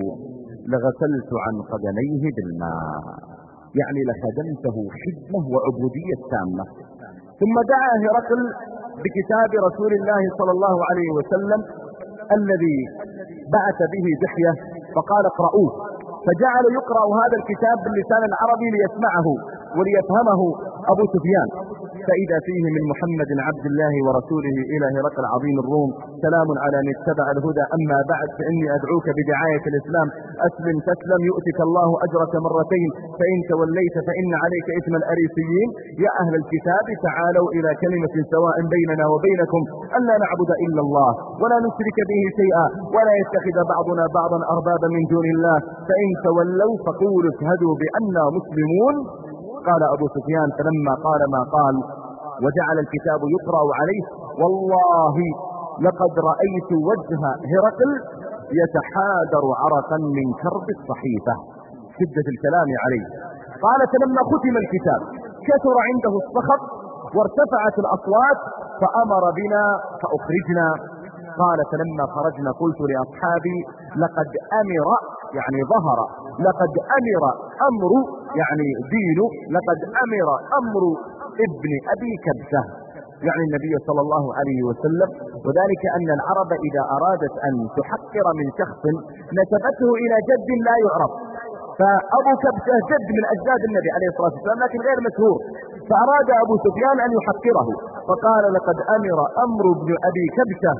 لغسلت عن قدميه بالماء، يعني لخدمته خدمة وعبودية تامة. ثم دعا هرقل بكتاب رسول الله صلى الله عليه وسلم الذي بعث به دحية فقال اقرأوه، فجعل يقرأ هذا الكتاب باللسان العربي ليسمعه وليفهمه أبو سفيان، فإذا فيه من محمد عبد الله ورسوله إلى هرقل عظيم الروم سلام على من اتبع الهدى، أما بعد فإني أدعوك بدعاية الإسلام أسلم تسلم يؤتك الله أجرك مرتين، فإن توليت فإن عليك إثم الأريسيين. يا أهل الكتاب تعالوا إلى كلمة سواء بيننا وبينكم ألا نعبد إلا الله ولا نشرك به شيئا ولا يتخذ بعضنا بعضا أربابا من دون الله، فإن تولوا فقولوا اشهدوا بأننا مسلمون. قال أبو سفيان فلما قال ما قال وجعل الكتاب يقرأ عليه والله لقد رأيت وجه هرقل يتحادر عرقا من كرب الصحيفة، شدة الكلام عليه. قال فلما ختم الكتاب كثر عنده السخط وارتفعت الأصوات فأمر بنا فأخرجنا. قال فلما خرجنا قلت لأصحابي لقد أمر، يعني ظهر، لقد أمر أمر يعني دين، لقد أمر أمر ابن أبي كبشة، يعني النبي صلى الله عليه وسلم وذلك أن العرب إذا أرادت أن تحقر من شخص نسبته إلى جد لا يعرف، فأبو كبشة جد من أجداد النبي عليه الصلاة والسلام لكن غير مشهور، فأراد أبو سفيان أن يحقره فقال لقد أمر أمر بن أبي كبشة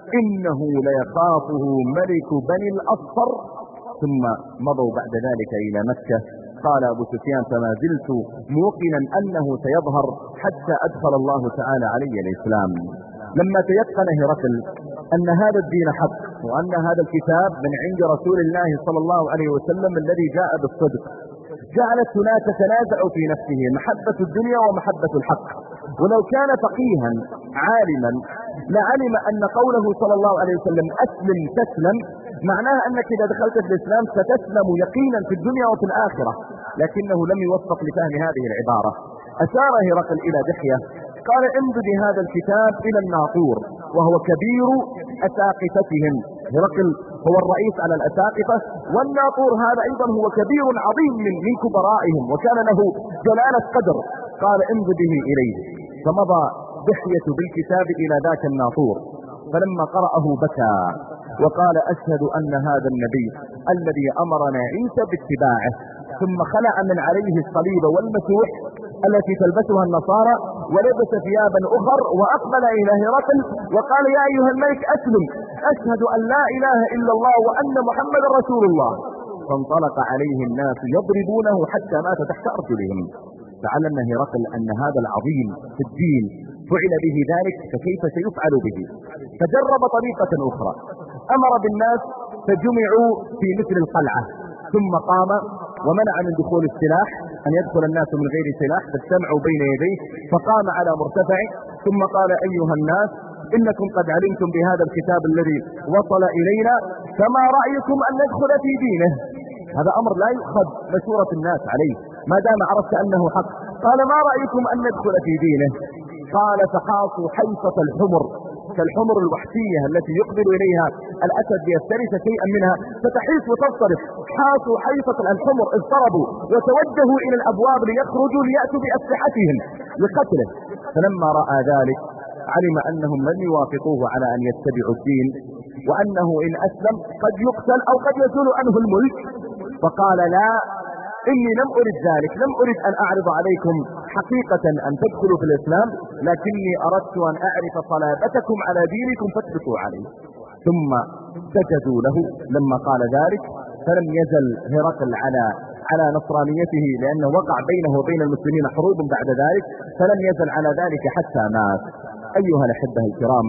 إنه ليخافه ملك بني الأصفر. ثم مضوا بعد ذلك إلى مكة. قال أبو سفيان فما زلت موقنا أنه سيظهر حتى أدخل الله تعالى علي الإسلام. لما تيقن هرقل أن هذا الدين حق وأن هذا الكتاب من عند رسول الله صلى الله عليه وسلم الذي جاء بالصدق، جعلت هناك تنازع في نفسه محبة الدنيا ومحبة الحق. ولو كان فقيها عالما لعلم أن قوله صلى الله عليه وسلم أسلم تسلم معناها أنك إذا دخلت في الإسلام ستسلم يقينا في الدنيا وفي الآخرة، لكنه لم يوفق لفهم هذه العبارة. أشار هرقل إلى دحية قال امدد هذا الكتاب إلى الناطور وهو كبير أساقفتهم. هرقل هو الرئيس على الأساقفة، والناطور هذا أيضا هو كبير عظيم من من كبرائهم وكان له جلالة قدر. قال امدده إليه، فمضى دحية بالكتاب إلى ذاك الناطور، فلما قرأه بكى وقال أشهد أن هذا النبي الذي أمرنا عيسى باتباعه. ثم خلع من عليه الصليب والمسوح التي تلبسها النصارى ولبس ثيابا أخر وأقبل إلى هرقل وقال يا أيها الملك أسلم، أشهد أن لا إله إلا الله وأن محمد رسول الله. فانطلق عليه الناس يضربونه حتى مات تحت أرجلهم. فعلم هرقل أن هذا العظيم في الدين فعل به ذلك فكيف سيفعل به، فجرب طريقة أخرى، أمر بالناس فجمعوا في مثل القلعة، ثم قام ومنع من دخول السلاح أن يدخل الناس من غير سلاح فاجتمعوا بين يديه، فقام على مرتفع ثم قال أيها الناس إنكم قد علمتم بهذا الكتاب الذي وصل إلينا، فما رأيكم أن ندخل في دينه؟ هذا أمر لا يؤخذ مشورة الناس عليه ما دام عرفت أنه حق. قال ما رأيكم أن ندخل في دينه؟ قال فحاصوا حيصة الحمر كالحمر الوحشية التي يقبل إليها الأسد ليفترس شيئا منها فتحيص وتصرف. حاصوا حيصة الحمر، اضطربوا وتوجهوا إلى الأبواب ليخرجوا ليأتوا بأسلحتهم لقتله. فلما رأى ذلك علم أنهم لن يوافقوه على أن يتبعوا الدين، وأنه إن أسلم قد يقتل أو قد يزول عنه الملك. فقال لا، إني لم أرد ذلك، لم أرد أن أعرض عليكم حقيقة أن تدخلوا في الإسلام، لكني أردت أن أعرف صلابتكم على دينكم فاتبقوا عليه. ثم سجدوا له لما قال ذلك، فلم يزل هرقل على على نصرانيته لأنه وقع بينه وبين المسلمين حروب بعد ذلك، فلم يزل على ذلك حتى مات. أيها الأحبة الكرام،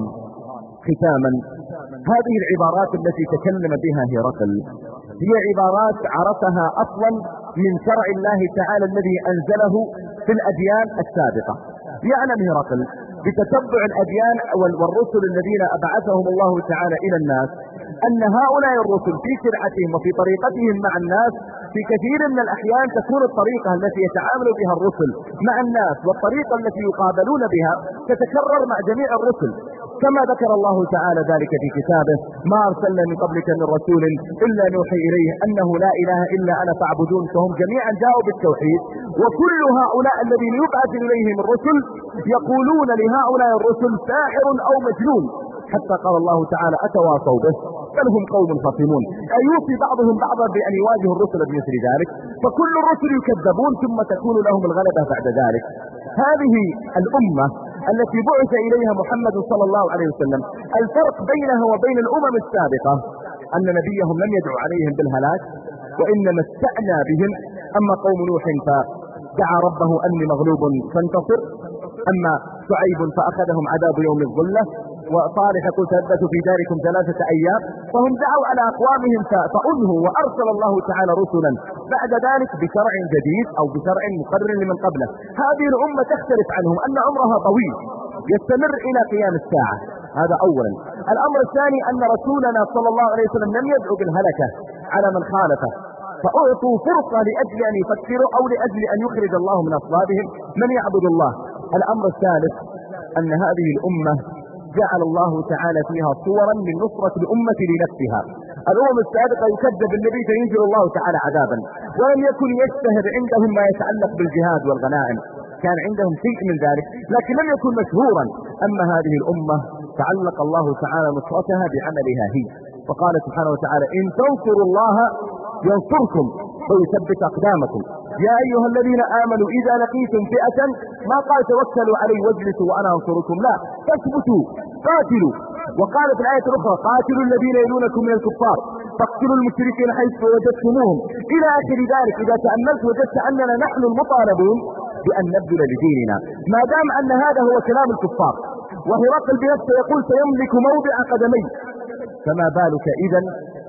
ختاما هذه العبارات التي تكلم بها هرقل هي عبارات عرفها أصلا من شرع الله تعالى الذي أنزله في الأديان السابقة. يعلم هرقل بتتبع الأديان والرسل الذين أبعثهم الله تعالى إلى الناس أن هؤلاء الرسل في شرعتهم وفي طريقتهم مع الناس في كثير من الأحيان تكون الطريقة التي يتعامل بها الرسل مع الناس والطريقة التي يقابلون بها تتكرر مع جميع الرسل، كما ذكر الله تعالى ذلك في كتابه ما أرسلنا من قبلك من رسول إلا نوحي إليه أنه لا إله إلا أنا فاعبدون. فهم جميعا جاءوا بالتوحيد، وكل هؤلاء الذين يبعث إليهم الرسل يقولون لهؤلاء الرسل ساحر أو مجنون، حتى قال الله تعالى أتواصوا به بل هم قوم خصمون، أي يوصي بعضهم بعضا بأن يواجهوا الرسل بمثل ذلك. فكل الرسل يكذبون ثم تكون لهم الغلبة بعد ذلك. هذه الأمة التي بعث إليها محمد صلى الله عليه وسلم، الفرق بينها وبين الأمم السابقة أن نبيهم لم يدعو عليهم بالهلاك وإنما استعنى بهم. أما قوم نوح فدعا ربه أني مغلوب فانتصر، أما شعيب فأخذهم عذاب يوم الظلة، وصالح قل تثبتوا في داركم ثلاثة أيام. فهم دعوا على أقوامهم فأنهوا، وأرسل الله تعالى رسلا بعد ذلك بشرع جديد أو بشرع مقرر لمن قبله. هذه الأمة تختلف عنهم أن عمرها طويل يستمر إلى قيام الساعة، هذا أولا. الأمر الثاني أن رسولنا صلى الله عليه وسلم لم يدعو بالهلكة على من خالفه، فأعطوا فرصة لأجل أن يفكروا أو لأجل أن يخرج الله من أصلابهم من يعبد الله. الأمر الثالث أن هذه الأمة جعل الله تعالى فيها صورا من نصرة الأمة لنفسها. الأمم السابقة يكذب النبي فينزل الله تعالى عذابا، ولم يكن يشتهر عندهم ما يتعلق بالجهاد والغنائم، كان عندهم شيء من ذلك لكن لم يكن مشهورا. أما هذه الأمة تعلق الله تعالى نصرتها بعملها هي، فقال سبحانه وتعالى إن تنصروا الله ينصركم ويثبت أقدامكم. يا أيها الذين آمنوا إذا لقيتم فئة، ما قال توكلوا علي واجلسوا وأنا أنصركم، لا، تثبتوا قاتلوا. وقال في الآية الأخرى قاتلوا الذين يلونكم من الكفار فاقتلوا المشركين حيث وجدتموهم، إلى آخر ذلك. إذا تأملت وجدت أننا نحن المطالبون بأن نبذل لديننا، ما دام أن هذا هو كلام الكفار وهرقل بنفسه يقول سيملك موضع قدمي، فما بالك إذن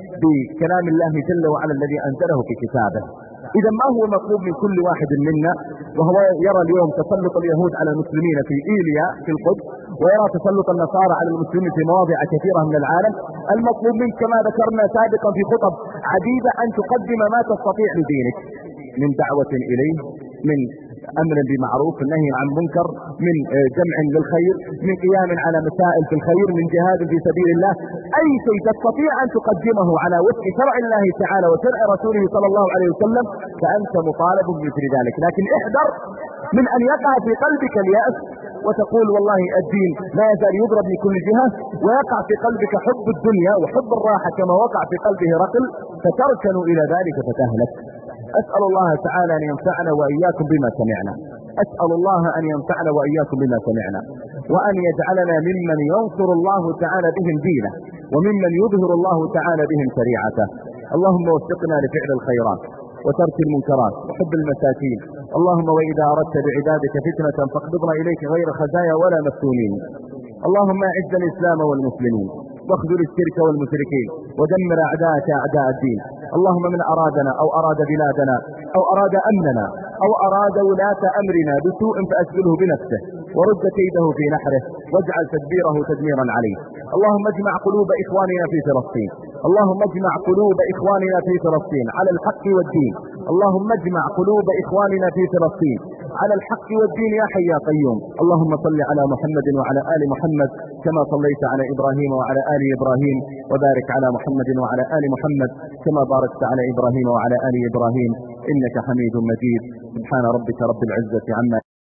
بكلام الله جل وعلا الذي أنزله في كتابه. إذا ما هو مطلوب من كل واحد منا وهو يرى اليوم تسلط اليهود على المسلمين في إيليا في القدس، ويرى تسلط النصارى على المسلمين في مواضع كثيرة من العالم، المطلوب منك كما ذكرنا سابقا في خطب عديدة أن تقدم ما تستطيع لدينك من دعوة إليه، من أمر بمعروف، نهي عن منكر، من جمع للخير، من قيام على مسائل في الخير، من جهاد في سبيل الله. أي شيء تستطيع أن تقدمه على وفق شرع الله تعالى وشرع رسوله صلى الله عليه وسلم فأنت مطالب بمثل ذلك. لكن احذر من أن يقع في قلبك اليأس وتقول والله الدين لا يزال يضرب من كل جهة، ويقع في قلبك حب الدنيا وحب الراحة كما وقع في قلبه هرقل، فتركن إلى ذلك فتهلك. أسأل الله تعالى أن ينفعنا وإياكم بما سمعنا، أسأل الله أن ينفعنا وإياكم بما سمعنا، وأن يجعلنا ممن ينصر الله تعالى بهم دينه، وممن يظهر الله تعالى بهم شريعته. اللهم وفقنا لفعل الخيرات وترك المنكرات وحب المساكين. اللهم وإذا أردت بعبادك فتنة فاقبضنا إليك غير خزايا ولا مفتونين. اللهم أعز الإسلام والمسلمين واخذل الشرك والمشركين ودمر أعداءك أعداء الدين. اللهم من أرادنا أو أراد بلادنا أو أراد أمننا أو أراد ولاة أمرنا بسوء فأشغله بنفسه ورد كيده في نحره واجعل تدبيره تدميرا عليه. اللهم اجمع قلوب إخواننا في فلسطين، اللهم اجمع قلوب إخواننا في فلسطين على الحق والدين. اللهم اجمع قلوب إخواننا في فلسطين على الحق والدين يا حي يا قيوم. اللهم صل على محمد وعلى آل محمد كما صليت على إبراهيم وعلى آل إبراهيم، وبارك على محمد وعلى آل محمد كما باركت على إبراهيم وعلى آل إبراهيم إنك حميد مجيد. سبحان ربك رب العزة عما